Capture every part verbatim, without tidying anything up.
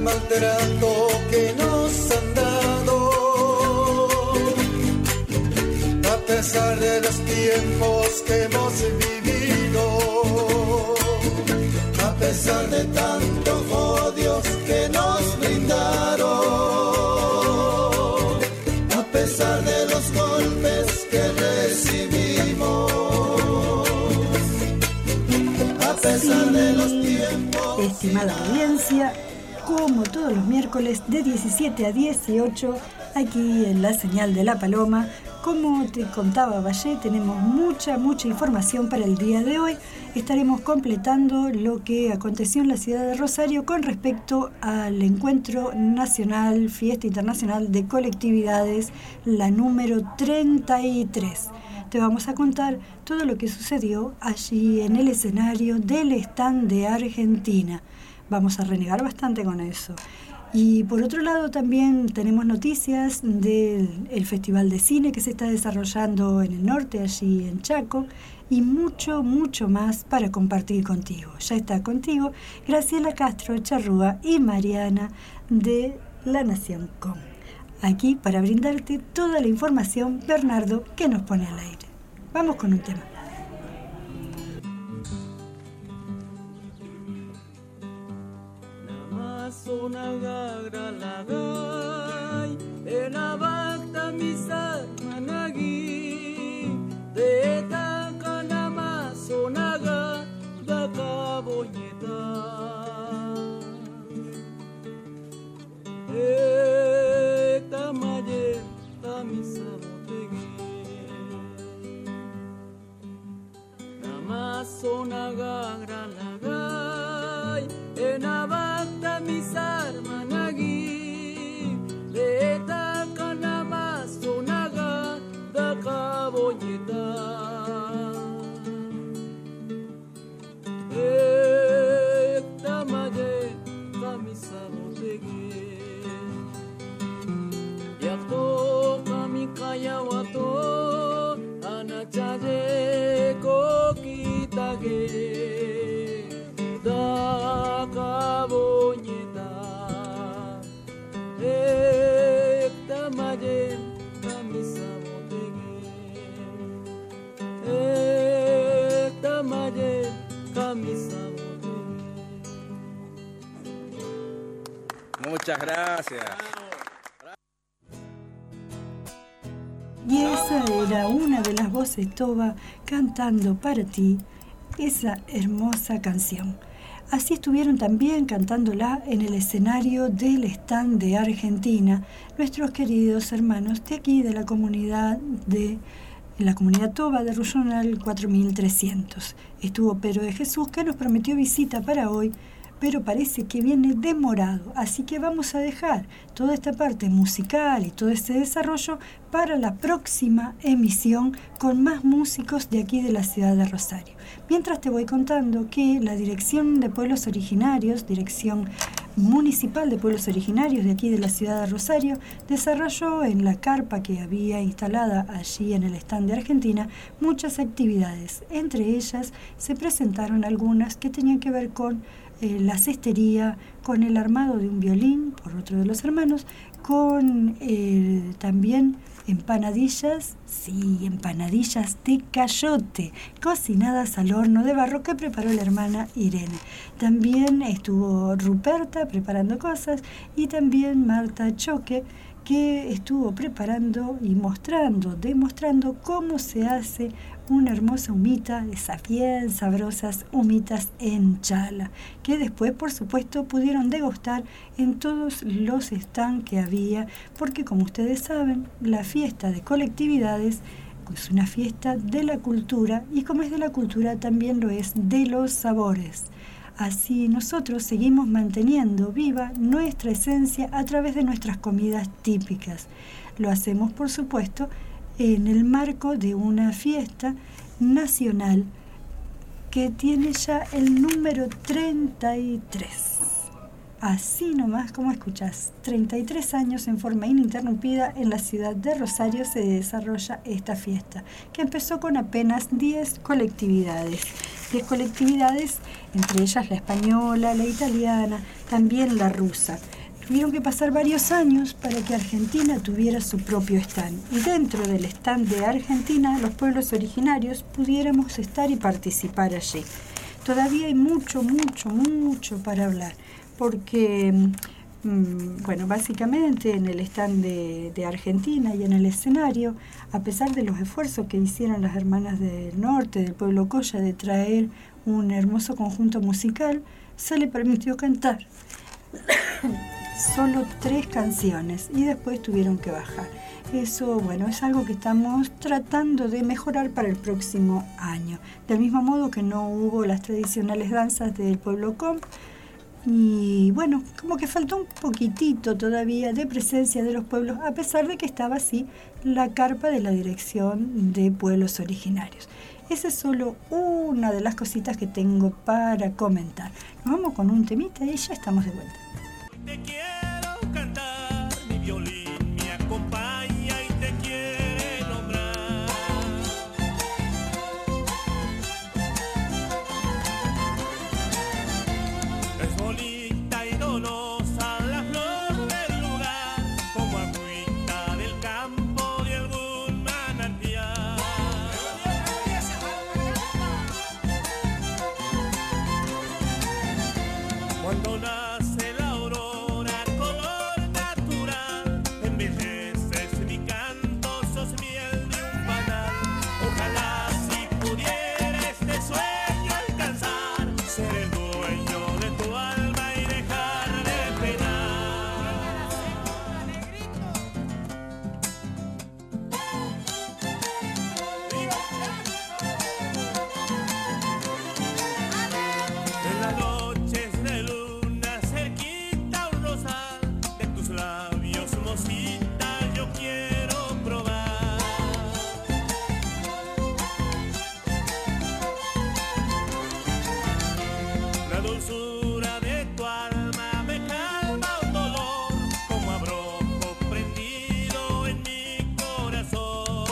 maltrato que nos han dado. A pesar de los tiempos que hemos vivido, a pesar de tantos odios que nos brindaron, a pesar de los golpes que recibimos, a pesar de los tiempos. Estimada audiencia, como todos los miércoles de diecisiete a dieciocho, aquí en la señal de La Paloma, como te contaba Valle, tenemos mucha, mucha información para el día de hoy. Estaremos completando lo que aconteció en la ciudad de Rosario con respecto al Encuentro Nacional, Fiesta Internacional de Colectividades, la número treinta y tres. Te vamos a contar todo lo que sucedió allí en el escenario del stand de Argentina. Vamos a renegar bastante con eso. Y por otro lado también tenemos noticias del el Festival de Cine que se está desarrollando en el norte, allí en Chaco, y mucho, mucho más para compartir contigo. Ya está contigo Graciela Castro Charrúa y Mariana de La Nación Com. Aquí para brindarte toda la información, Bernardo, que nos pone al aire. Vamos con un tema. Sonagra lagay, enabakta misar managi, de takanama sonaga da cabonyeta. Ekta mayer tamisa botegi, nama sonagra lagay, enabakta misar managi, leta kanama sonaga da cabonyeta. Ekta maye kamisa botegi, yakto kami kayawato anachaye kokitage. Da cabonyeta, ekta mayen kamisa botegi, ekta mayen kamisa botegi. Muchas gracias. Y esa era una de las voces Toba cantando para ti esa hermosa canción. Así estuvieron también cantándola en el escenario del stand de Argentina nuestros queridos hermanos de aquí de la comunidad de la comunidad Toba de Ruyonal cuatro mil trescientos. Estuvo Pedro de Jesús, que nos prometió visita para hoy, pero parece que viene demorado, así que vamos a dejar toda esta parte musical y todo este desarrollo para la próxima emisión con más músicos de aquí de la ciudad de Rosario. Mientras te voy contando que la Dirección de Pueblos Originarios, Dirección Municipal de Pueblos Originarios de aquí de la ciudad de Rosario, desarrolló en la carpa que había instalada allí en el stand de Argentina muchas actividades. Entre ellas se presentaron algunas que tenían que ver con Eh, la cestería, con el armado de un violín por otro de los hermanos, con eh, también empanadillas, sí, empanadillas de cayote, cocinadas al horno de barro que preparó la hermana Irene. También estuvo Ruperta preparando cosas y también Marta Choque, que estuvo preparando y mostrando, demostrando cómo se hace una hermosa humita, esas bien sabrosas humitas en chala, que después, por supuesto, pudieron degustar en todos los stands que había, porque como ustedes saben, la fiesta de colectividades es una fiesta de la cultura, y como es de la cultura, también lo es de los sabores. Así nosotros seguimos manteniendo viva nuestra esencia a través de nuestras comidas típicas. Lo hacemos, por supuesto, en el marco de una fiesta nacional que tiene ya el número treinta y tres. Así nomás como escuchás, treinta y tres años en forma ininterrumpida en la ciudad de Rosario se desarrolla esta fiesta, que empezó con apenas diez colectividades. diez colectividades, entre ellas la española, la italiana, también la rusa. Tuvieron que pasar varios años para que Argentina tuviera su propio stand. Y dentro del stand de Argentina, los pueblos originarios pudiéramos estar y participar allí. Todavía hay mucho, mucho, mucho para hablar. Porque, mmm, bueno, básicamente en el stand de, de Argentina y en el escenario, a pesar de los esfuerzos que hicieron las hermanas del norte, del pueblo Colla, de traer un hermoso conjunto musical, se le permitió cantar solo tres canciones y después tuvieron que bajar. Eso, bueno, es algo que estamos tratando de mejorar para el próximo año. Del mismo modo que no hubo las tradicionales danzas del pueblo Comp. Y bueno, como que faltó un poquitito todavía de presencia de los pueblos, a pesar de que estaba así la carpa de la Dirección de Pueblos Originarios. Esa es solo una de las cositas que tengo para comentar. Nos vamos con un temita y ya estamos de vuelta. Te quiero cantar, mi violín me acompaña y te quiere nombrar. Es bonita y donosa la flor del lugar, como agüita del campo de algún manantial. Cuando nace la aurora, color natural, embelleces mi canto, sos miel de un panal. Ojalá si pudiera este sueño alcanzar, ser el dueño de tu alma y dejar de penar. En las noches de luna cerquita un rosal, de tus labios mocita yo quiero probar. La dulzura de tu alma me calma un dolor, como abrojo prendido en mi corazón.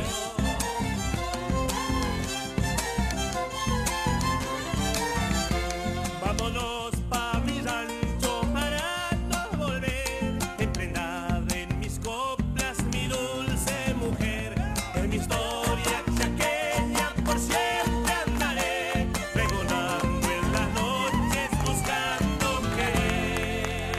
Vámonos pa' mi rancho para no volver, emprendada en mis coplas mi dulce mujer. En mi historia chaqueña por siempre andaré, pregonando en las noches buscando querer.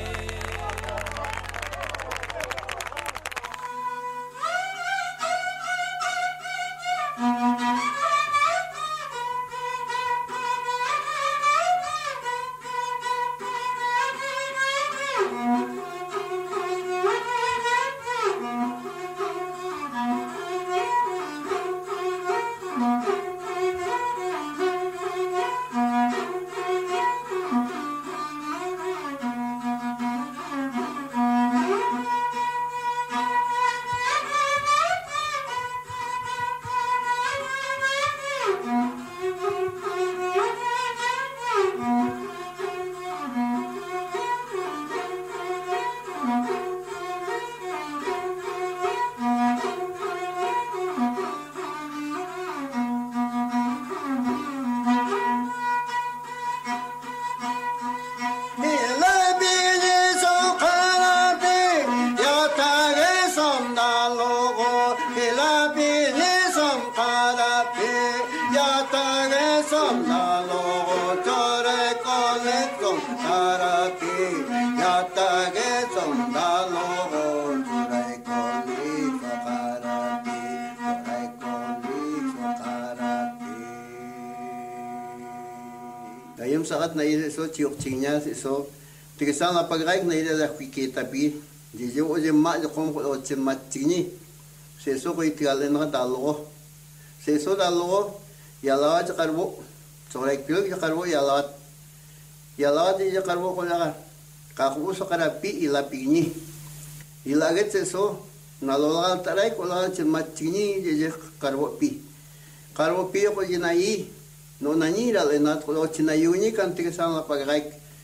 Ayam saat na ile so chiok chingnya so tigasang na pagkaik na ile la kwikita pi di jo o je ma jo kom ko chen ma chingni se so ko itial na dalo se so dalo yala ja karbo so rek pil ja karbo yala yala di ja karbo ko la ka ku so kara pi ila pi ni ila get se so na lo la tarai ko la chen ma chingni je je karbo pi karbo pi ko je na i no nanira le nat ko china yuni kan tigasang la pagkaik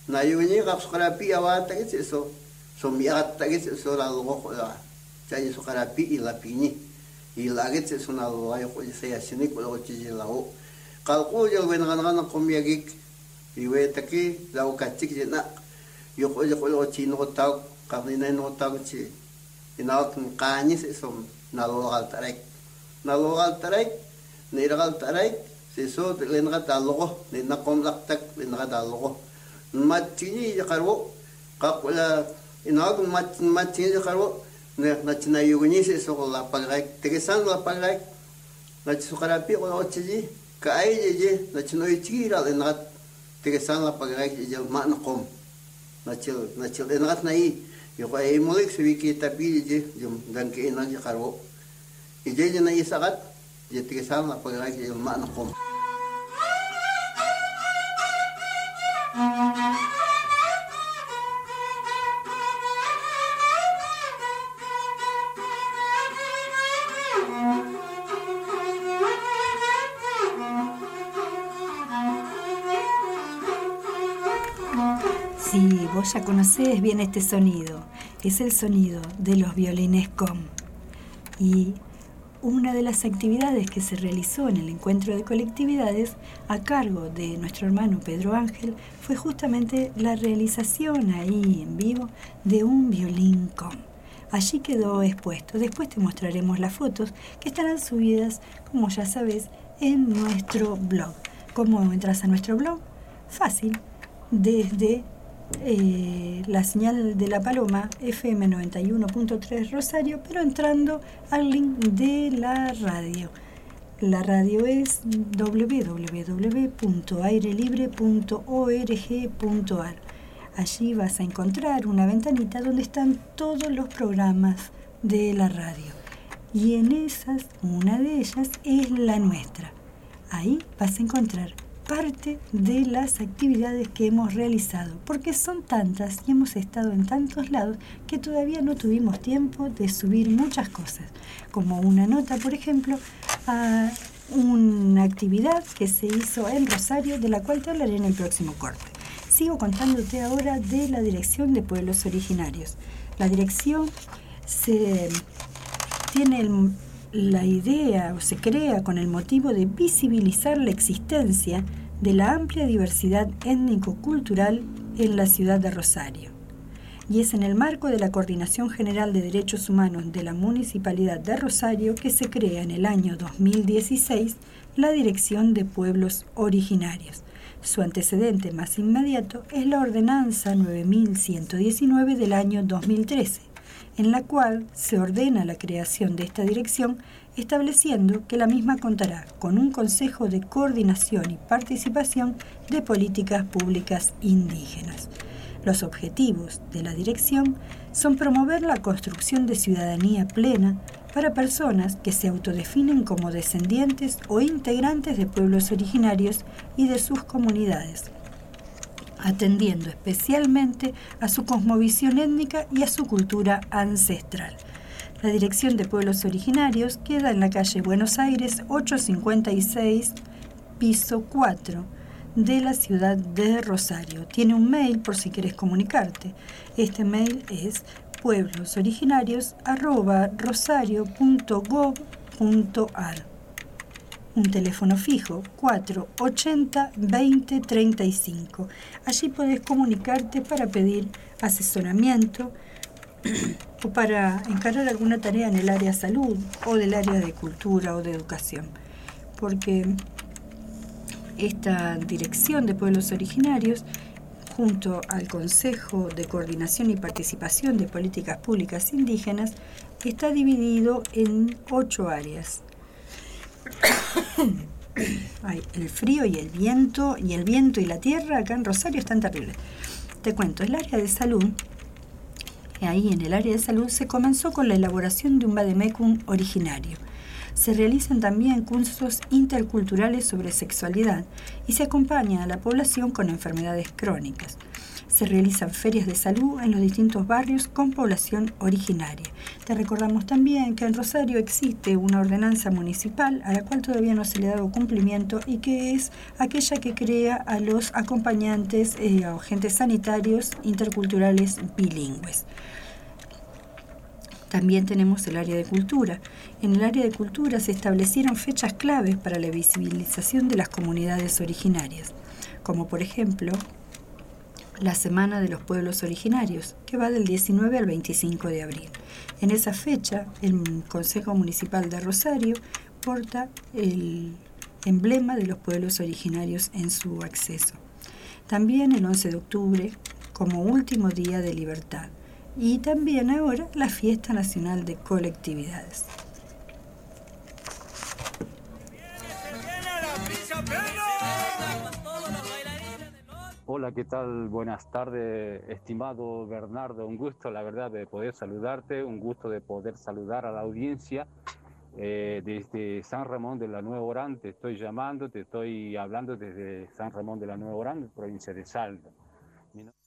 na yuni ka sukarapi awata que eso so mi ata que eso la logo la ya eso sukarapi y la pini y la que eso na lo ayo ko se ya sini ko lo chi la o kalko yo wen ngana ngana komia gik y we taki la o ka chi na yo ko yo ko lo chi no ta ka ni no ta chi ina ka ni eso na lo al tarek na lo al tarek ni ra al tarek eso le na ta logo ni na kom lak tak le na ta logo matini yakarwo kakula inag mat matini yakarwo ne nachina yugni se so la pagay tegesan la pagay nach sukarapi ko ochiji ka ay je nachino ichira le nat tegesan la pagay je ma na kom nachil nachil enat nai yo ko ay molik se wiki tapi je jum dan ke inag yakarwo ije je na isagat je tegesan la pagay je ma na kom. Sí, vos ya conocés bien este sonido. Es el sonido de los violines com. Y una de las actividades que se realizó en el encuentro de colectividades a cargo de nuestro hermano Pedro Ángel fue justamente la realización ahí en vivo de un violín com. Allí quedó expuesto. Después te mostraremos las fotos que estarán subidas, como ya sabes, en nuestro blog. ¿Cómo entras a nuestro blog? Fácil. Desde eh, la señal de La Paloma, F M noventa y uno punto tres Rosario, pero entrando al link de la radio. La radio es doble u doble u doble u punto aire libre punto org punto a r. Allí vas a encontrar una ventanita donde están todos los programas de la radio. Y en esas, una de ellas es la nuestra. Ahí vas a encontrar parte de las actividades que hemos realizado, porque son tantas y hemos estado en tantos lados que todavía no tuvimos tiempo de subir muchas cosas, como una nota, por ejemplo, a una actividad que se hizo en Rosario, de la cual te hablaré en el próximo corte. Sigo contándote ahora de la Dirección de Pueblos Originarios. La dirección se tiene el La idea o se crea con el motivo de visibilizar la existencia de la amplia diversidad étnico-cultural en la ciudad de Rosario. Y es en el marco de la Coordinación General de Derechos Humanos de la Municipalidad de Rosario que se crea en el año dos mil dieciséis la Dirección de Pueblos Originarios. Su antecedente más inmediato es la Ordenanza nueve mil ciento diecinueve del año dos mil trece, en la cual se ordena la creación de esta dirección, estableciendo que la misma contará con un Consejo de Coordinación y Participación de Políticas Públicas Indígenas. Los objetivos de la dirección son promover la construcción de ciudadanía plena para personas que se autodefinen como descendientes o integrantes de pueblos originarios y de sus comunidades, atendiendo especialmente a su cosmovisión étnica y a su cultura ancestral. La Dirección de Pueblos Originarios queda en la calle Buenos Aires ochocientos cincuenta y seis, piso cuatro, de la ciudad de Rosario. Tiene un mail por si quieres comunicarte. Este mail es pueblosoriginarios arroba rosario punto gov punto ar. Un teléfono fijo, cuatro ochenta veinte treinta y cinco. Allí podés comunicarte para pedir asesoramiento o para encarar alguna tarea en el área de salud o del área de cultura o de educación. Porque esta Dirección de Pueblos Originarios, junto al Consejo de Coordinación y Participación de Políticas Públicas Indígenas, está dividido en ocho áreas. Ay, el frío y el viento y el viento y la tierra acá en Rosario están terribles. Te cuento, el área de salud, ahí en el área de salud se comenzó con la elaboración de un vademecum originario. Se realizan también cursos interculturales sobre sexualidad y se acompaña a la población con enfermedades crónicas. Se realizan ferias de salud en los distintos barrios con población originaria. Te recordamos también que en Rosario existe una ordenanza municipal a la cual todavía no se le ha dado cumplimiento y que es aquella que crea a los acompañantes eh, o agentes sanitarios interculturales bilingües. También tenemos el área de cultura. En el área de cultura se establecieron fechas claves para la visibilización de las comunidades originarias, como por ejemplo la Semana de los Pueblos Originarios, que va del diecinueve al veinticinco de abril. En esa fecha, el Consejo Municipal de Rosario porta el emblema de los pueblos originarios en su acceso. También el once de octubre, como último día de libertad. Y también ahora la Fiesta Nacional de Colectividades. Hola, ¿qué tal? Buenas tardes, estimado Bernardo. Un gusto, la verdad, de poder saludarte, un gusto de poder saludar a la audiencia. Eh, desde San Ramón de la Nueva Orán te estoy llamando, te estoy hablando desde San Ramón de la Nueva Orán, provincia de Salta. Mi no...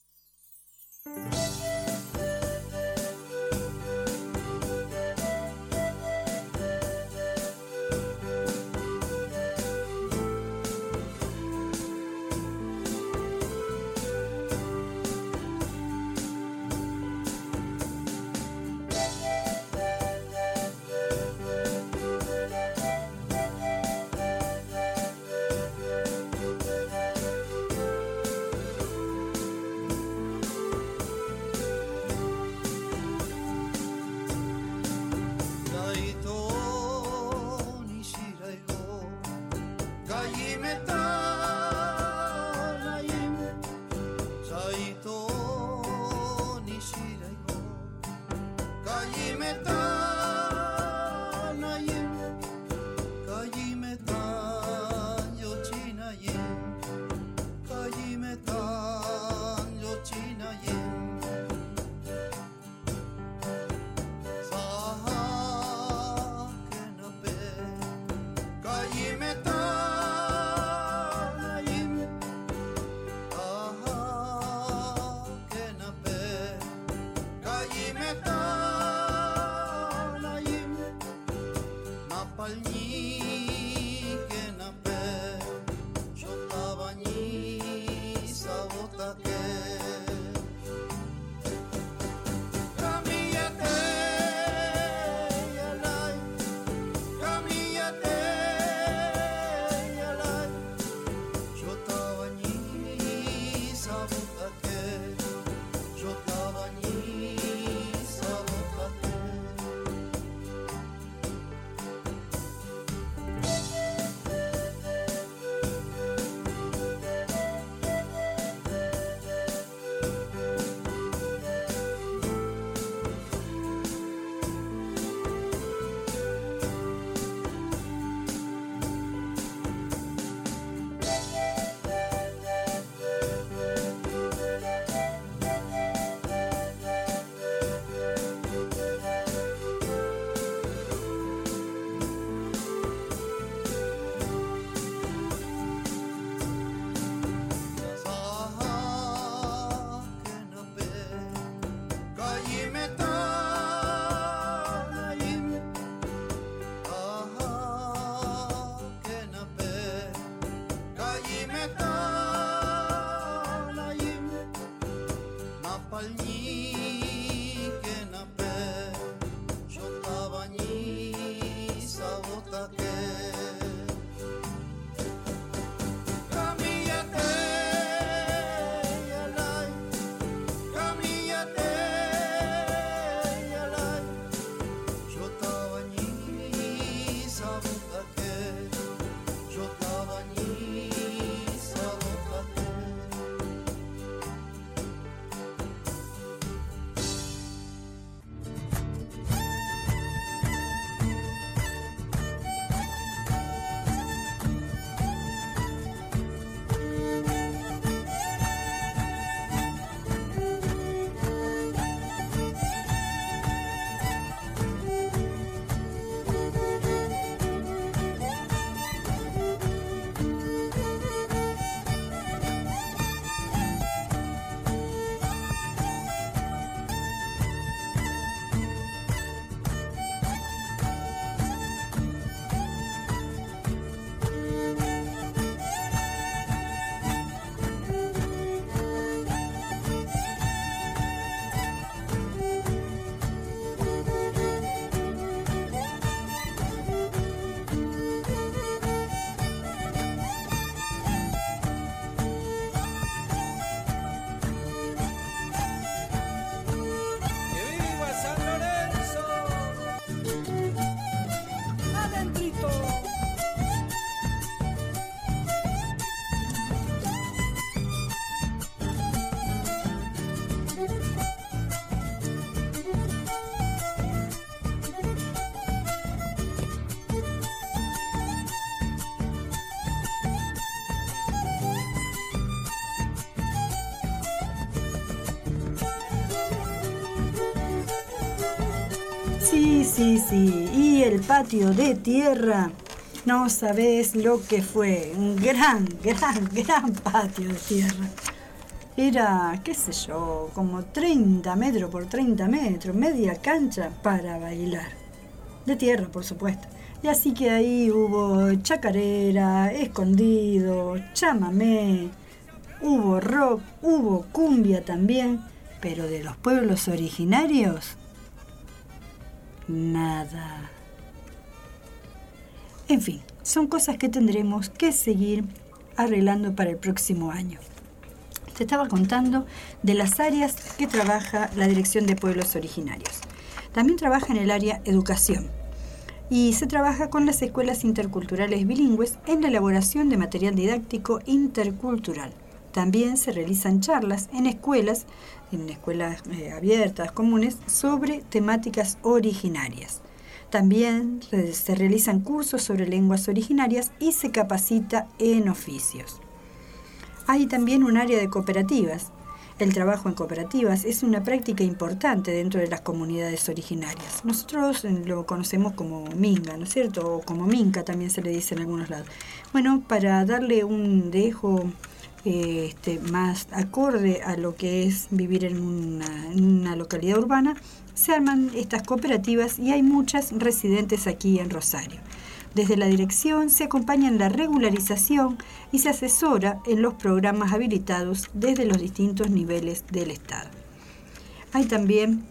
sí, sí. Y el patio de tierra, no sabés lo que fue. Un gran, gran, gran patio de tierra. Era, qué sé yo, como treinta metros por treinta metros, media cancha para bailar. De tierra, por supuesto. Y así que ahí hubo chacarera, escondido, chamamé, hubo rock, hubo cumbia también, pero de los pueblos originarios, nada. En fin, son cosas que tendremos que seguir arreglando para el próximo año. Te estaba contando de las áreas que trabaja la Dirección de Pueblos Originarios. También trabaja en el área educación y se trabaja con las escuelas interculturales bilingües en la elaboración de material didáctico intercultural. También se realizan charlas en escuelas, en escuelas eh, abiertas, comunes, sobre temáticas originarias. También se realizan cursos sobre lenguas originarias y se capacita en oficios. Hay también un área de cooperativas. El trabajo en cooperativas es una práctica importante dentro de las comunidades originarias. Nosotros lo conocemos como minga, ¿no es cierto? O como minca también se le dice en algunos lados. Bueno, para darle un dejo eh, este, más acorde a lo que es vivir en una, en una localidad urbana, se arman estas cooperativas y hay muchas residentes aquí en Rosario. Desde la dirección se acompaña en la regularización y se asesora en los programas habilitados desde los distintos niveles del Estado. Hay también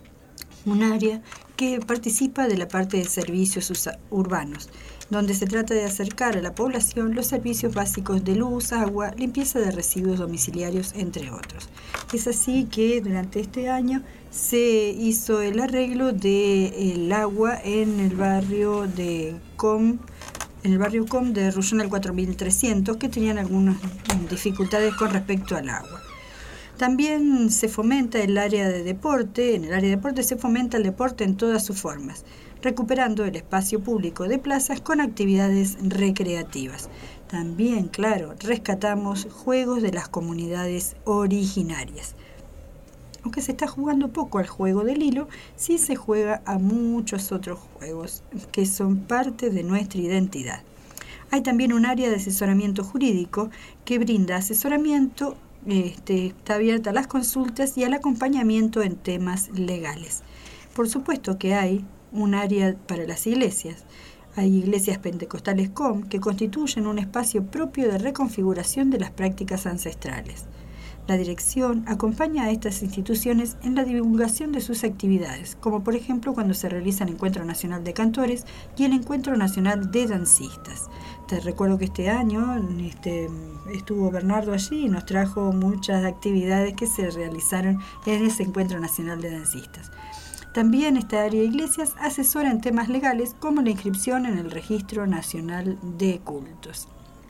un área que participa de la parte de servicios urbanos, donde se trata de acercar a la población los servicios básicos de luz, agua, limpieza de residuos domiciliarios, entre otros. Es así que durante este año se hizo el arreglo del agua en el barrio de Com, en el barrio Com de Rullón al cuatro mil trescientos, que tenían algunas dificultades con respecto al agua. También se fomenta el área de deporte, en el área de deporte se fomenta el deporte en todas sus formas, recuperando el espacio público de plazas con actividades recreativas. También, claro, rescatamos juegos de las comunidades originarias. Aunque se está jugando poco al juego del hilo, sí se juega a muchos otros juegos que son parte de nuestra identidad. Hay también un área de asesoramiento jurídico que brinda asesoramiento, este, está abierta a las consultas y al acompañamiento en temas legales. Por supuesto que hay un área para las iglesias. Hay iglesias pentecostales C O M que constituyen un espacio propio de reconfiguración de las prácticas ancestrales. La dirección acompaña a estas instituciones en la divulgación de sus actividades, como por ejemplo cuando se realiza el Encuentro Nacional de Cantores y el Encuentro Nacional de Dancistas. Te recuerdo que este año este, estuvo Bernardo allí y nos trajo muchas actividades que se realizaron en ese Encuentro Nacional de Dancistas. También esta área de iglesias asesora en temas legales como la inscripción en el Registro Nacional de Cultos.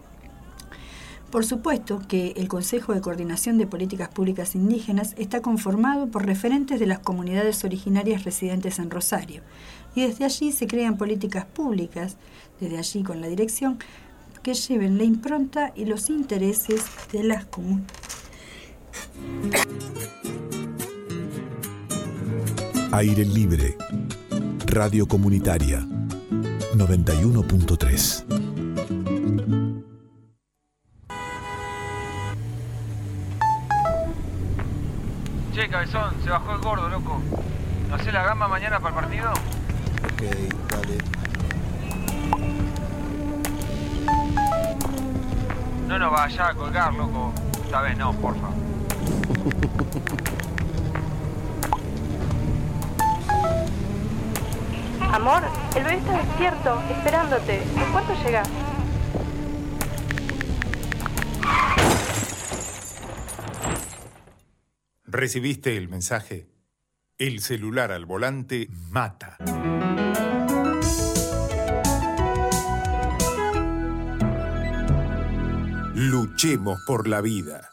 Por supuesto que el Consejo de Coordinación de Políticas Públicas Indígenas está conformado por referentes de las comunidades originarias residentes en Rosario y desde allí se crean políticas públicas, desde allí con la dirección, que lleven la impronta y los intereses de las comunidades. Aire Libre, Radio Comunitaria, noventa y uno punto tres. Che, cabezón, se bajó el gordo, loco. ¿No hacés la gamba mañana para el partido? Ok, dale. No nos vayas a colgar, loco. Esta vez no, porfa. Amor, el bebé está despierto, esperándote. ¿En cuánto llegas? ¿Recibiste el mensaje? El celular al volante mata. Luchemos por la vida.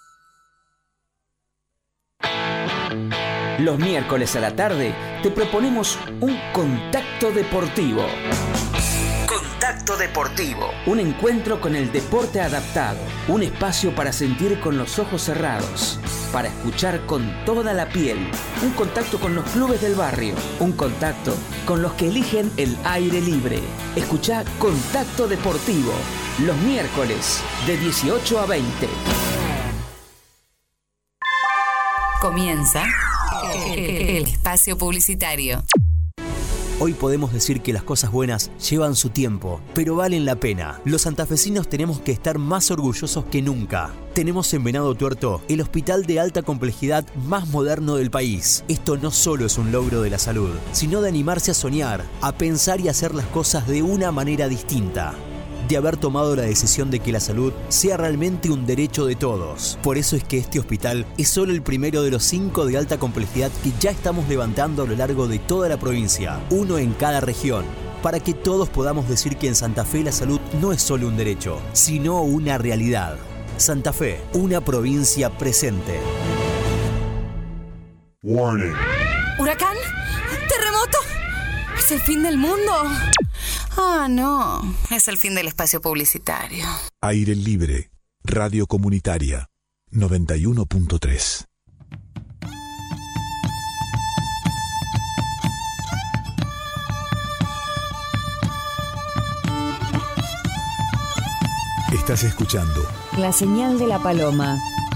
Los miércoles a la tarde te proponemos un contacto deportivo. Contacto Deportivo. Un encuentro con el deporte adaptado. Un espacio para sentir con los ojos cerrados. Para escuchar con toda la piel. Un contacto con los clubes del barrio. Un contacto con los que eligen el aire libre. Escuchá Contacto Deportivo. Los miércoles de dieciocho a veinte. Comienza el espacio publicitario. Hoy podemos decir que las cosas buenas llevan su tiempo, pero valen la pena. Los santafesinos tenemos que estar más orgullosos que nunca. Tenemos en Venado Tuerto el hospital de alta complejidad más moderno del país. Esto no solo es un logro de la salud, sino de animarse a soñar, a pensar y hacer las cosas de una manera distinta. De haber tomado la decisión de que la salud sea realmente un derecho de todos. Por eso es que este hospital es solo el primero de los cinco de alta complejidad que ya estamos levantando a lo largo de toda la provincia, uno en cada región, para que todos podamos decir que en Santa Fe la salud no es solo un derecho, sino una realidad. Santa Fe, una provincia presente. Warning. ¿Huracán? ¿Terremoto? ¿Es el fin del mundo? Ah, no. Es el fin del espacio publicitario. Aire Libre, Radio Comunitaria, noventa y uno punto tres. Estás escuchando La Señal de la Paloma.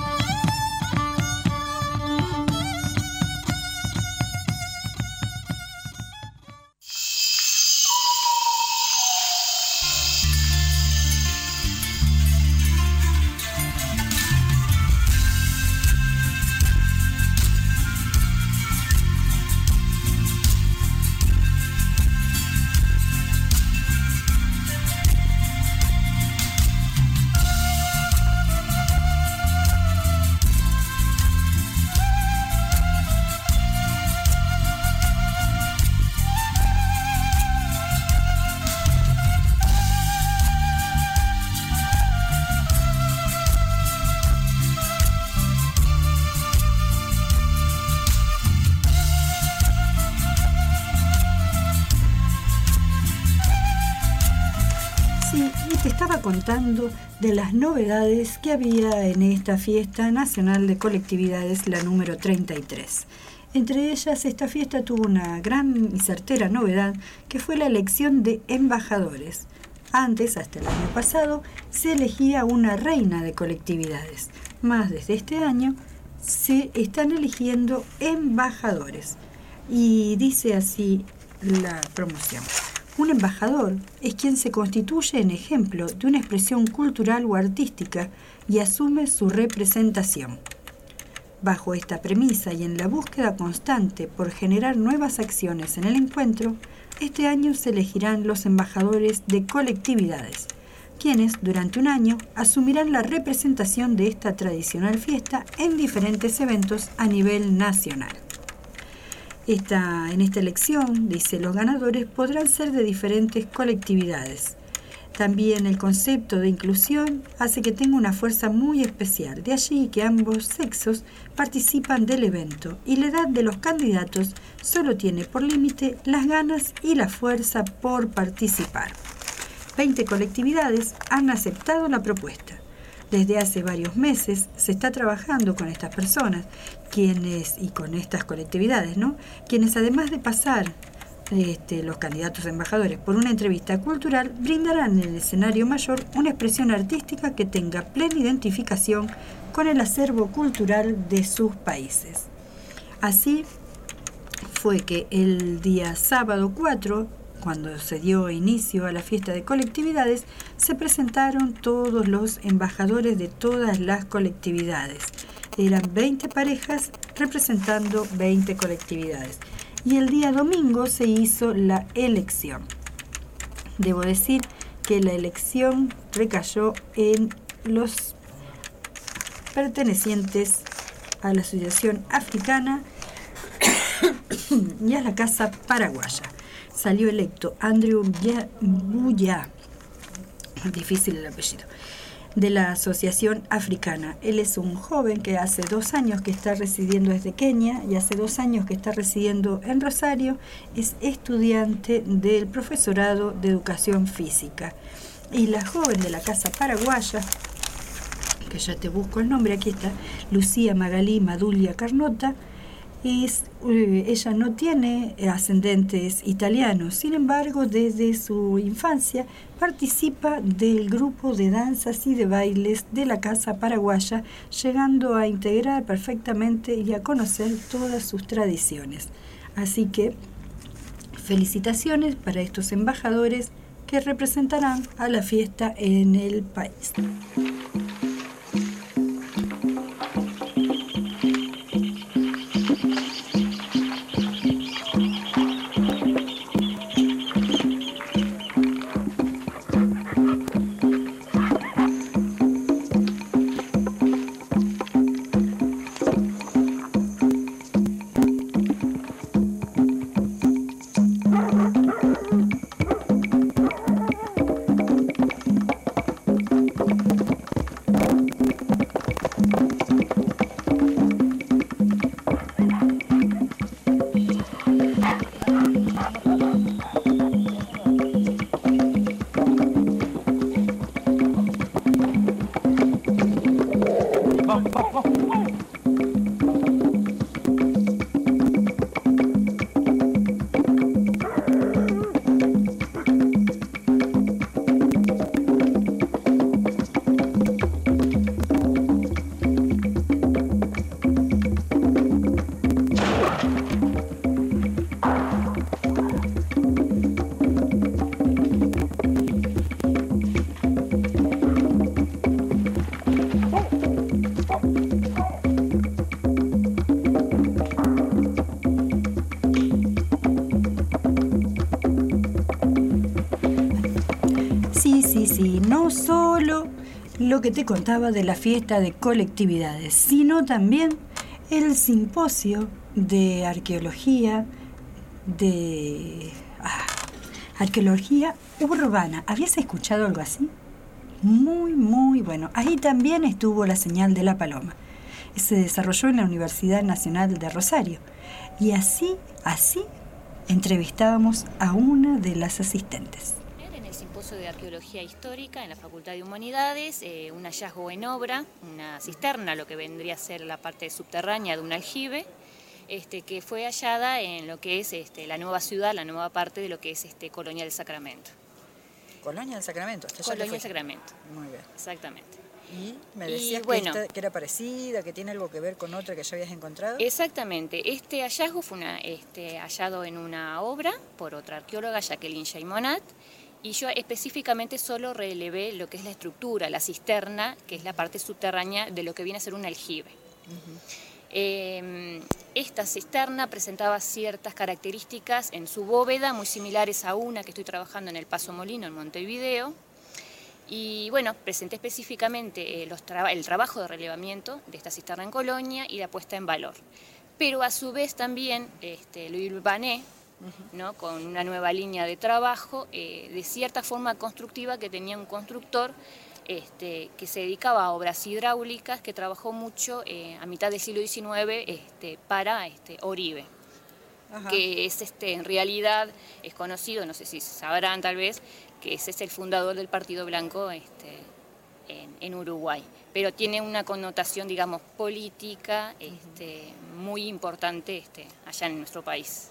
Contando de las novedades que había en esta fiesta nacional de colectividades, la número treinta y tres. Entre ellas, esta fiesta tuvo una gran y certera novedad, que fue la elección de embajadores. Antes, hasta el año pasado, se elegía una reina de colectividades. Más desde este año, se están eligiendo embajadores. Y dice así la promoción. Un embajador es quien se constituye en ejemplo de una expresión cultural o artística y asume su representación. Bajo esta premisa y en la búsqueda constante por generar nuevas acciones en el encuentro, este año se elegirán los embajadores de colectividades, quienes durante un año asumirán la representación de esta tradicional fiesta en diferentes eventos a nivel nacional. Esta, en esta elección, dice, los ganadores podrán ser de diferentes colectividades. También el concepto de inclusión hace que tenga una fuerza muy especial, de allí que ambos sexos participan del evento y la edad de los candidatos solo tiene por límite las ganas y la fuerza por participar. veinte colectividades han aceptado la propuesta. Desde hace varios meses se está trabajando con estas personas, quienes y con estas colectividades, ¿no? Quienes además de pasar este, los candidatos a embajadores por una entrevista cultural, brindarán en el escenario mayor una expresión artística que tenga plena identificación con el acervo cultural de sus países. Así fue que el día sábado cuatro, cuando se dio inicio a la fiesta de colectividades, se presentaron todos los embajadores de todas las colectividades. Eran veinte parejas representando veinte colectividades. Y el día domingo se hizo la elección. Debo decir que la elección recayó en los pertenecientes a la Asociación Africana y a la Casa Paraguaya. Salió electo Andrew Buya, difícil el apellido, de la Asociación Africana. Él es un joven que hace dos años que está residiendo desde Kenia y hace dos años que está residiendo en Rosario. Es estudiante del profesorado de educación física. Y la joven de la Casa Paraguaya, que ya te busco el nombre, aquí está, Lucía Magalí Madulia Carnota, es, eh, ella no tiene ascendentes italianos, sin embargo, desde su infancia participa del grupo de danzas y de bailes de la Casa Paraguaya, llegando a integrar perfectamente y a conocer todas sus tradiciones. Así que, felicitaciones para estos embajadores que representarán a la fiesta en el país. No solo lo que te contaba de la fiesta de colectividades, sino también el simposio de arqueología, de ah, arqueología urbana. ¿Habías escuchado algo así? Muy, muy bueno. Ahí también estuvo la señal de la paloma. Se desarrolló en la Universidad Nacional de Rosario. Y así, así, entrevistábamos a una de las asistentes. De Arqueología Histórica en la Facultad de Humanidades, eh, un hallazgo en obra, una cisterna, lo que vendría a ser la parte subterránea de un aljibe, este, que fue hallada en lo que es este, la nueva ciudad, la nueva parte de lo que es este, Colonia del Sacramento. ¿Colonia del Sacramento? Colonia del Sacramento. Muy bien. Exactamente. Y me decías y, bueno, que, esta, que era parecida, que tiene algo que ver con otra que ya habías encontrado. Exactamente. Este hallazgo fue una, este, hallado en una obra por otra arqueóloga, Jacqueline Jaimonat. Y yo específicamente solo relevé lo que es la estructura, la cisterna, que es la parte subterránea de lo que viene a ser un aljibe. Uh-huh. eh, esta cisterna presentaba ciertas características en su bóveda muy similares a una que estoy trabajando en el Paso Molino, en Montevideo. Y bueno, presenté específicamente eh, los tra- el trabajo de relevamiento de esta cisterna en Colonia y la puesta en valor. Pero a su vez también este, lo urbané, ¿no? Con una nueva línea de trabajo, eh, de cierta forma constructiva que tenía un constructor este, que se dedicaba a obras hidráulicas, que trabajó mucho eh, a mitad del siglo diecinueve este, para este, Oribe. Ajá. Que es este, en realidad es conocido, no sé si sabrán tal vez, que ese es el fundador del Partido Blanco este, en, en Uruguay. Pero tiene una connotación, digamos, política este, muy importante este, allá en nuestro país.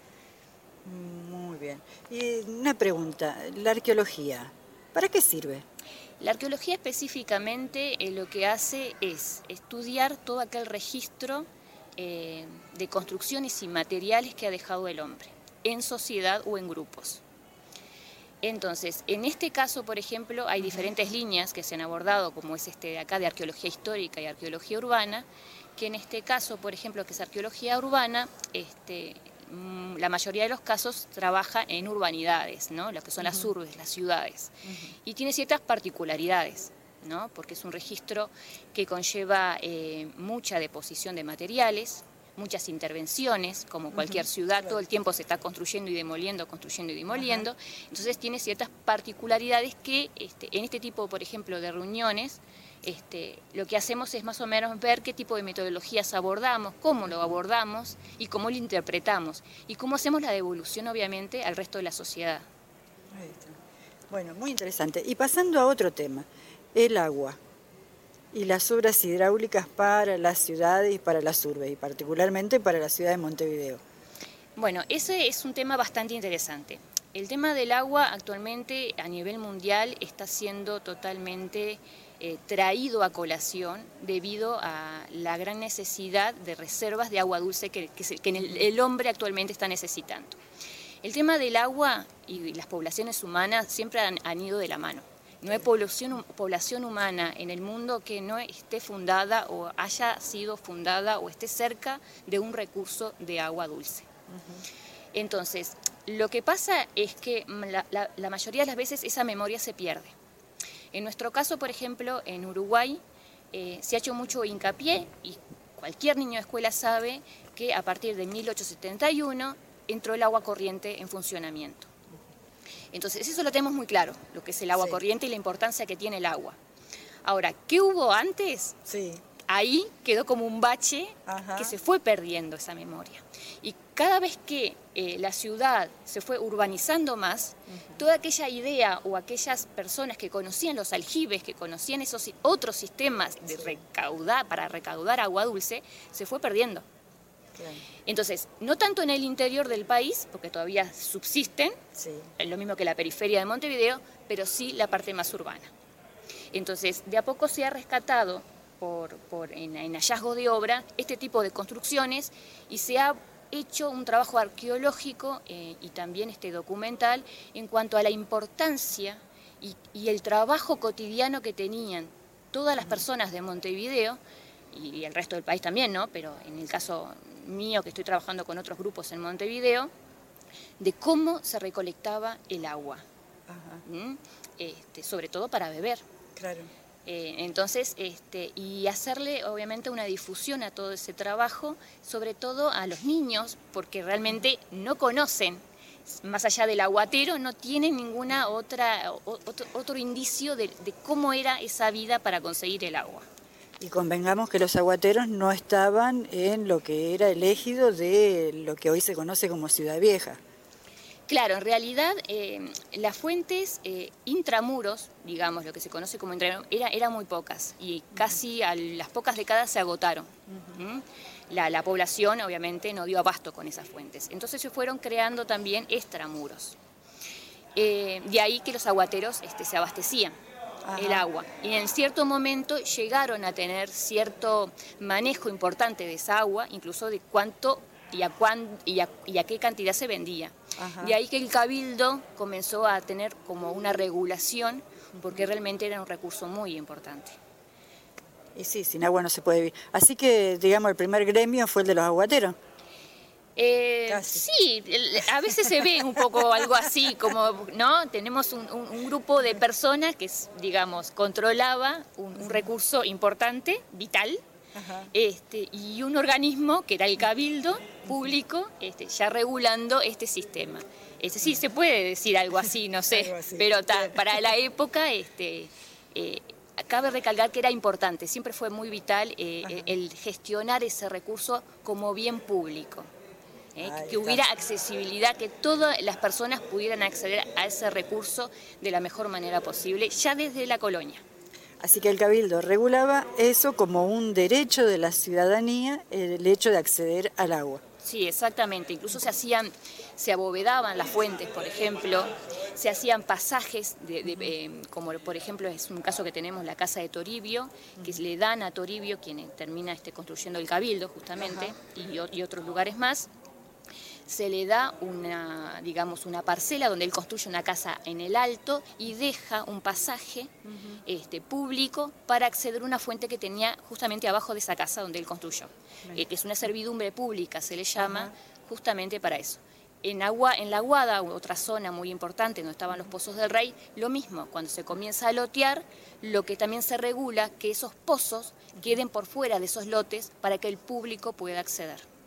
Muy bien. Y una pregunta, la arqueología, ¿para qué sirve? La arqueología específicamente eh, lo que hace es estudiar todo aquel registro eh, de construcciones y materiales que ha dejado el hombre, en sociedad o en grupos. Entonces, en este caso, por ejemplo, hay diferentes líneas que se han abordado, como es este de acá de arqueología histórica y arqueología urbana, que en este caso, por ejemplo, que es arqueología urbana, este... la mayoría de los casos trabaja en urbanidades, ¿no? Lo que son uh-huh. las urbes, las ciudades. Uh-huh. Y tiene ciertas particularidades, ¿no? Porque es un registro que conlleva eh, mucha deposición de materiales, muchas intervenciones, como cualquier uh-huh, ciudad, claro. Todo el tiempo se está construyendo y demoliendo, construyendo y demoliendo, uh-huh. Entonces tiene ciertas particularidades que este, en este tipo, por ejemplo, de reuniones, este, lo que hacemos es más o menos ver qué tipo de metodologías abordamos, cómo lo abordamos y cómo lo interpretamos, y cómo hacemos la devolución, obviamente, al resto de la sociedad. Ahí está. Bueno, muy interesante. Y pasando a otro tema, el agua y las obras hidráulicas para las ciudades y para las urbes, y particularmente para la ciudad de Montevideo. Bueno, ese es un tema bastante interesante. El tema del agua actualmente a nivel mundial está siendo totalmente eh, traído a colación debido a la gran necesidad de reservas de agua dulce que, que, se, que el, el hombre actualmente está necesitando. El tema del agua y las poblaciones humanas siempre han, han ido de la mano. No hay población, población humana en el mundo que no esté fundada o haya sido fundada o esté cerca de un recurso de agua dulce. Uh-huh. Entonces, lo que pasa es que la, la, la mayoría de las veces esa memoria se pierde. En nuestro caso, por ejemplo, en Uruguay, eh, se ha hecho mucho hincapié, y cualquier niño de escuela sabe que a partir de mil ochocientos setenta y uno entró el agua corriente en funcionamiento. Entonces, eso lo tenemos muy claro, lo que es el agua sí. corriente y la importancia que tiene el agua. Ahora, ¿qué hubo antes? Sí. Ahí quedó como un bache Ajá. que se fue perdiendo esa memoria. Y cada vez que eh, la ciudad se fue urbanizando más, uh-huh. toda aquella idea o aquellas personas que conocían los aljibes, que conocían esos otros sistemas de recaudar, para recaudar agua dulce, se fue perdiendo. Entonces, no tanto en el interior del país, porque todavía subsisten, sí. es lo mismo que la periferia de Montevideo, pero sí la parte más urbana. Entonces, de a poco se ha rescatado por, por, en, en hallazgo de obra este tipo de construcciones y se ha hecho un trabajo arqueológico eh, y también este documental en cuanto a la importancia y, y el trabajo cotidiano que tenían todas las personas de Montevideo y el resto del país también, ¿no? Pero en el caso mío, que estoy trabajando con otros grupos en Montevideo, de cómo se recolectaba el agua, ¿Mm? este, sobre todo para beber. Claro. Eh, entonces, este, y hacerle obviamente una difusión a todo ese trabajo, sobre todo a los niños, porque realmente no conocen, más allá del aguatero, no tienen ninguna otra, otro, otro indicio de, de cómo era esa vida para conseguir el agua. Y convengamos que los aguateros no estaban en lo que era el ejido de lo que hoy se conoce como Ciudad Vieja. Claro, en realidad eh, las fuentes eh, intramuros, digamos, lo que se conoce como intramuros, era, eran muy pocas y casi a las pocas décadas se agotaron. Uh-huh. ¿Mm? la, la población obviamente no dio abasto con esas fuentes. Entonces se fueron creando también extramuros. Eh, de ahí que los aguateros este, se abastecían. Ajá. El agua. Y en cierto momento llegaron a tener cierto manejo importante de esa agua, incluso de cuánto y a, cuán, y a, y a qué cantidad se vendía. Ajá. De ahí que el cabildo comenzó a tener como una regulación, porque realmente era un recurso muy importante. Y sí, sin agua no se puede vivir. Así que, digamos, el primer gremio fue el de los aguateros. Eh, sí, a veces se ve un poco algo así, como, ¿no? Tenemos un, un, un grupo de personas que, digamos, controlaba un, un recurso importante, vital, Ajá. Este, y un organismo que era el cabildo público, este, ya regulando este sistema. Este, sí, se puede decir algo así, no sé, así. Pero ta, para la época, este, eh, cabe recalcar que era importante, siempre fue muy vital eh, el gestionar ese recurso como bien público. Eh, que, que hubiera accesibilidad, que todas las personas pudieran acceder a ese recurso de la mejor manera posible, ya desde la colonia. Así que el Cabildo regulaba eso como un derecho de la ciudadanía, el hecho de acceder al agua. Sí, exactamente. Incluso se hacían, se abovedaban las fuentes, por ejemplo, se hacían pasajes, de, de, eh, como por ejemplo es un caso que tenemos, la casa de Toribio, que le dan a Toribio, quien termina este, construyendo el Cabildo justamente, y, y otros lugares más. Se le da una, digamos, una parcela donde él construye una casa en el alto y deja un pasaje uh-huh. este, público para acceder a una fuente que tenía justamente abajo de esa casa donde él construyó, uh-huh. eh, que es una servidumbre pública, se le llama, uh-huh. justamente para eso. En, Agua, en La Aguada, otra zona muy importante donde estaban los pozos del rey, lo mismo, cuando se comienza a lotear, lo que también se regula que esos pozos uh-huh. queden por fuera de esos lotes para que el público pueda acceder.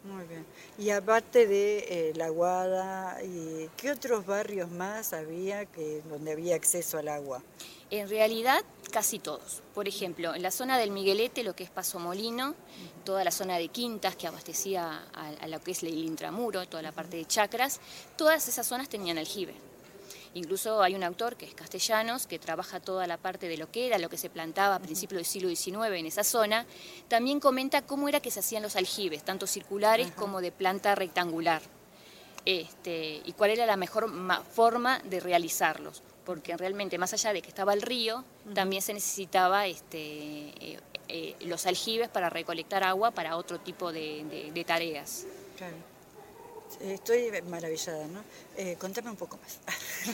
Muy bien. Y aparte de eh, La Aguada, ¿y qué otros barrios más había que donde había acceso al agua? En realidad, casi todos. Por ejemplo, en la zona del Miguelete, lo que es Paso Molino, toda la zona de Quintas que abastecía a, a lo que es el intramuro, toda la parte de chacras, todas esas zonas tenían aljibe. Incluso hay un autor que es Castellanos, que trabaja toda la parte de lo que era, lo que se plantaba a principios del siglo diecinueve en esa zona. También comenta cómo era que se hacían los aljibes, tanto circulares Ajá. como de planta rectangular. Este, y cuál era la mejor forma de realizarlos. Porque realmente, más allá de que estaba el río, uh-huh. también se necesitaba este, eh, eh, los aljibes para recolectar agua para otro tipo de, de, de tareas. Claro. Estoy maravillada, ¿no? Eh, contame un poco más.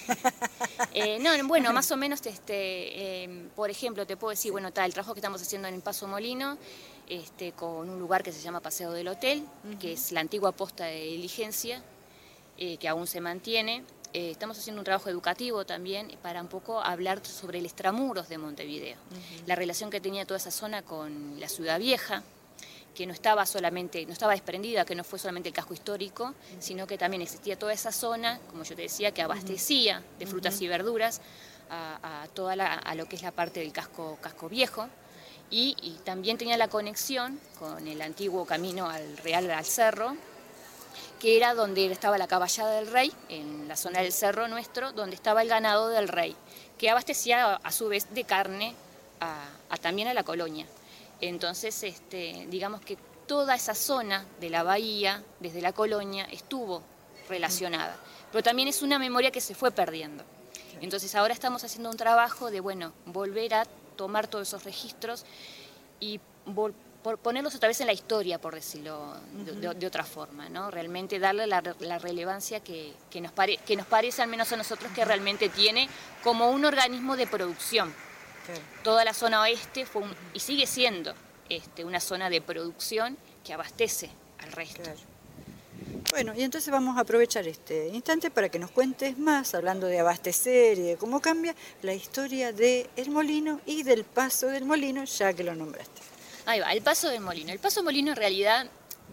eh, no, bueno, más o menos, este, eh, por ejemplo, te puedo decir, sí. bueno, está el trabajo que estamos haciendo en el Paso Molino, este, con un lugar que se llama Paseo del Hotel, uh-huh. que es la antigua posta de diligencia, eh, que aún se mantiene. Eh, estamos haciendo un trabajo educativo también para un poco hablar sobre el extramuros de Montevideo, uh-huh. la relación que tenía toda esa zona con la Ciudad Vieja, que no estaba solamente, no estaba desprendida, que no fue solamente el casco histórico, uh-huh. sino que también existía toda esa zona, como yo te decía, que abastecía uh-huh. de frutas uh-huh. y verduras a, a toda la, a lo que es la parte del casco, casco viejo, y, y también tenía la conexión con el antiguo camino al Real al Cerro, que era donde estaba la caballada del rey, en la zona del cerro nuestro, donde estaba el ganado del rey, que abastecía a su vez de carne a, a también a la colonia. Entonces, este, digamos que toda esa zona de la bahía, desde la colonia, estuvo relacionada. Pero también es una memoria que se fue perdiendo. Entonces ahora estamos haciendo un trabajo de, bueno, volver a tomar todos esos registros y volver por ponerlos otra vez en la historia, por decirlo de, de, de otra forma, ¿no? Realmente darle la, la relevancia que, que, nos pare, que nos parece, al menos a nosotros, que realmente tiene como un organismo de producción. Claro. Toda la zona oeste fue un, y sigue siendo este, una zona de producción que abastece al resto. Claro. Bueno, y entonces vamos a aprovechar este instante para que nos cuentes más, hablando de abastecer y de cómo cambia, la historia de El Molino y del Paso del Molino, ya que lo nombraste. Ahí va, el Paso del Molino. El Paso Molino en realidad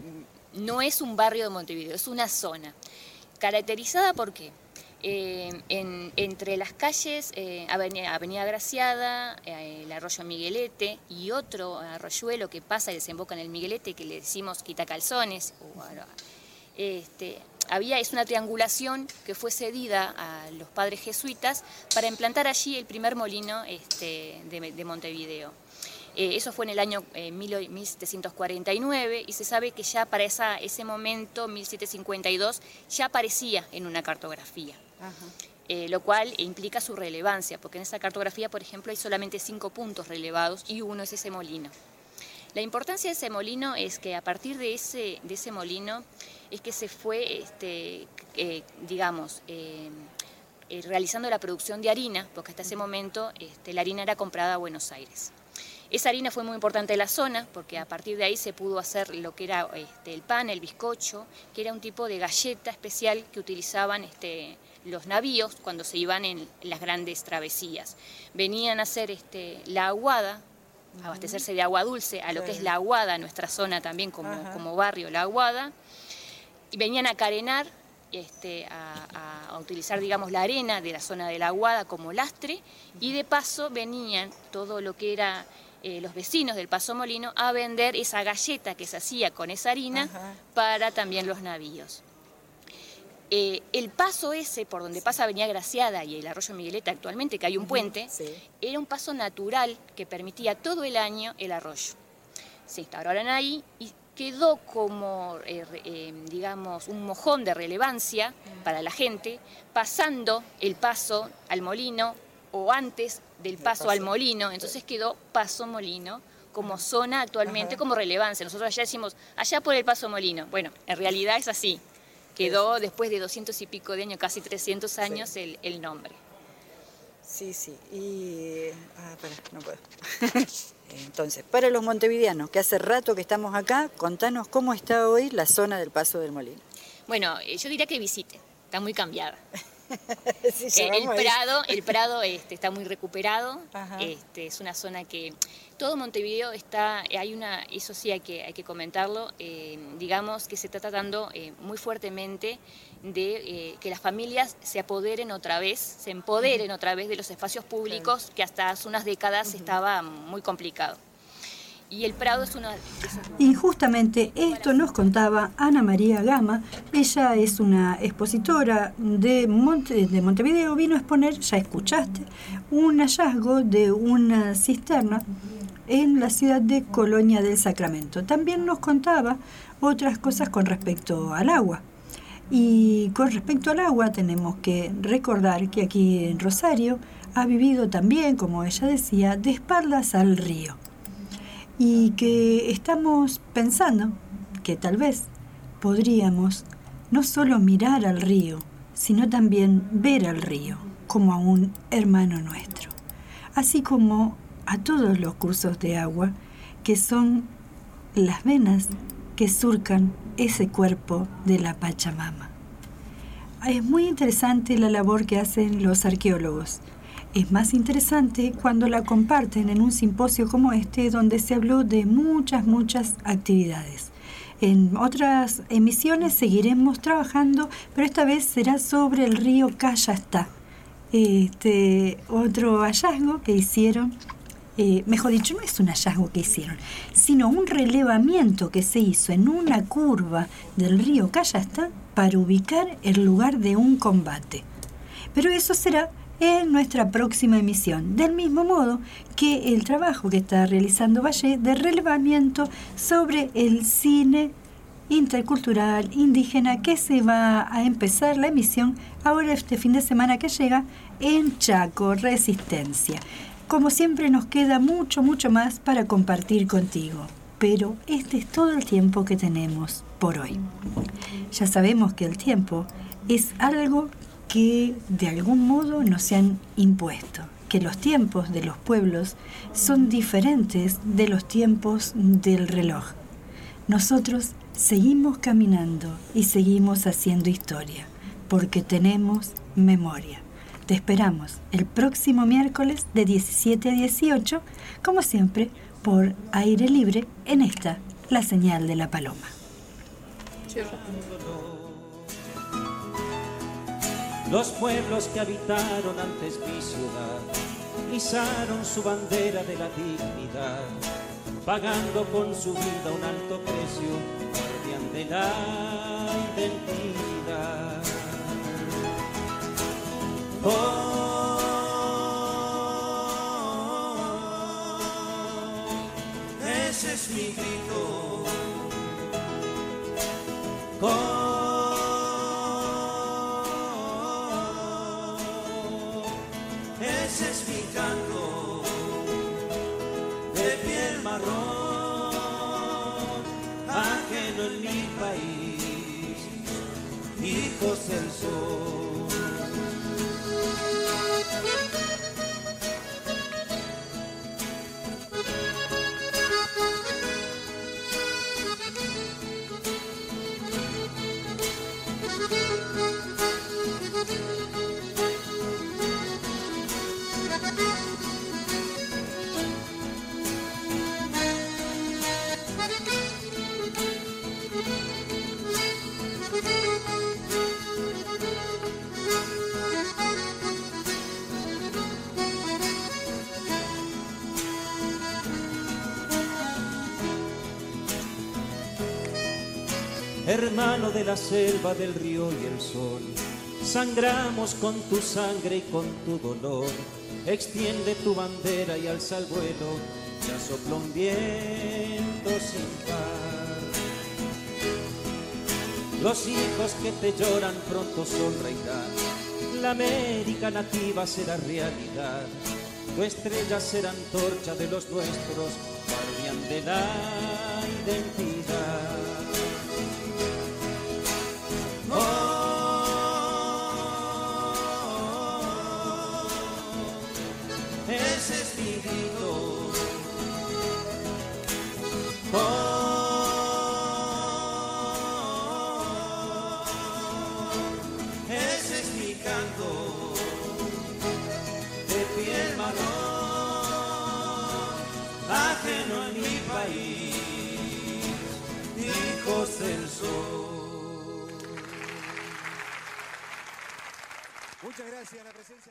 no es un barrio de Montevideo, es una zona caracterizada por qué. Eh, en, entre las calles eh, Avenida, Avenida Graciada, eh, el arroyo Miguelete y otro arroyuelo que pasa y desemboca en el Miguelete, que le decimos Quitacalzones, o, este, había, es una triangulación que fue cedida a los padres jesuitas para implantar allí el primer molino este, de, de Montevideo. Eh, eso fue en el año eh, mil setecientos cuarenta y nueve y se sabe que ya para esa, ese momento, mil setecientos cincuenta y dos, ya aparecía en una cartografía. Ajá. Eh, lo cual implica su relevancia, porque en esa cartografía, por ejemplo, hay solamente cinco puntos relevados y uno es ese molino. La importancia de ese molino es que a partir de ese, de ese molino es que se fue, este, eh, digamos, eh, eh, realizando la producción de harina, porque hasta ese momento este, la harina era comprada a Buenos Aires. Esa harina fue muy importante en la zona porque a partir de ahí se pudo hacer lo que era este, el pan, el bizcocho, que era un tipo de galleta especial que utilizaban este, los navíos cuando se iban en las grandes travesías. Venían a hacer este, la aguada, a abastecerse de agua dulce a lo que es la Aguada, nuestra zona también como, como barrio, la Aguada, y venían a carenar, este, a, a, a utilizar, digamos, la arena de la zona de la Aguada como lastre, y de paso venían todo lo que era eh, los vecinos del Paso Molino a vender esa galleta que se hacía con esa harina Ajá. para también los navíos. Eh, el paso ese, por donde pasa Avenida Graciada y el arroyo Miguelete actualmente, que hay un uh-huh, puente, sí. era un paso natural que permitía todo el año el arroyo. Se instauraron ahí y quedó como, eh, eh, digamos, un mojón de relevancia uh-huh. para la gente, pasando el paso al molino o antes del paso, paso. al molino, entonces quedó Paso Molino como uh-huh. zona actualmente, uh-huh. como relevancia. Nosotros allá decimos, allá por el Paso Molino. Bueno, en realidad es así. Quedó después de doscientos y pico de años, casi trescientos años, sí. el, el nombre. Sí, sí. Y... Ah, para, no puedo. Entonces, para los montevideanos, que hace rato que estamos acá, contanos cómo está hoy la zona del Paso del Molino. Bueno, yo diría que visiten, está muy cambiada. Sí, Eh, el llamamos ahí. Prado, el Prado este, está muy recuperado. Este, es una zona que todo Montevideo está, hay una, eso sí hay que, hay que comentarlo, eh, digamos que se está tratando eh, muy fuertemente de eh, que las familias se apoderen otra vez, se empoderen otra vez de los espacios públicos que hasta hace unas décadas estaba muy complicado. Y el Prado es una de esas... Y justamente esto nos contaba Ana María Gama. Ella es una expositora de, Monte, de Montevideo. Vino a exponer, ya escuchaste, un hallazgo de una cisterna en la ciudad de Colonia del Sacramento. También nos contaba otras cosas con respecto al agua. Y con respecto al agua tenemos que recordar que aquí en Rosario ha vivido también, como ella decía, de espaldas al río. Y que estamos pensando que tal vez podríamos no solo mirar al río, sino también ver al río como a un hermano nuestro, así como a todos los cursos de agua que son las venas que surcan ese cuerpo de la Pachamama. Es muy interesante la labor que hacen los arqueólogos. Es más interesante cuando la comparten en un simposio como este, donde se habló de muchas, muchas actividades. En otras emisiones seguiremos trabajando, pero esta vez será sobre el río Cayastá. Este, otro hallazgo que hicieron, eh, mejor dicho, no es un hallazgo que hicieron, sino un relevamiento que se hizo en una curva del río Cayastá para ubicar el lugar de un combate. Pero eso será en nuestra próxima emisión, del mismo modo que el trabajo que está realizando Valle de relevamiento sobre el cine intercultural indígena, que se va a empezar la emisión ahora este fin de semana que llega en Chaco, Resistencia. Como siempre nos queda mucho, mucho más para compartir contigo, pero este es todo el tiempo que tenemos por hoy. Ya sabemos que el tiempo es algo que de algún modo nos se han impuesto, que los tiempos de los pueblos son diferentes de los tiempos del reloj. Nosotros seguimos caminando y seguimos haciendo historia, porque tenemos memoria. Te esperamos el próximo miércoles de diecisiete a dieciocho, como siempre, por aire libre en esta, la señal de la paloma. Los pueblos que habitaron antes mi ciudad izaron su bandera de la dignidad, pagando con su vida un alto precio, guardián de la identidad. Oh, ese es mi grito. Oh, ese es mi canto de piel marrón, ajeno en mi país, hijos del sol. Hermano de la selva, del río y el sol, sangramos con tu sangre y con tu dolor. Extiende tu bandera y alza el vuelo, ya sopla un viento sin par. Los hijos que te lloran pronto sonreirán, la América nativa será realidad. Tu estrella será antorcha de los nuestros, guardián de la identidad. Ese es mi grito. Oh, ese es mi canto valor ajeno en mi país, hijos del sol. Muchas gracias, la presencia.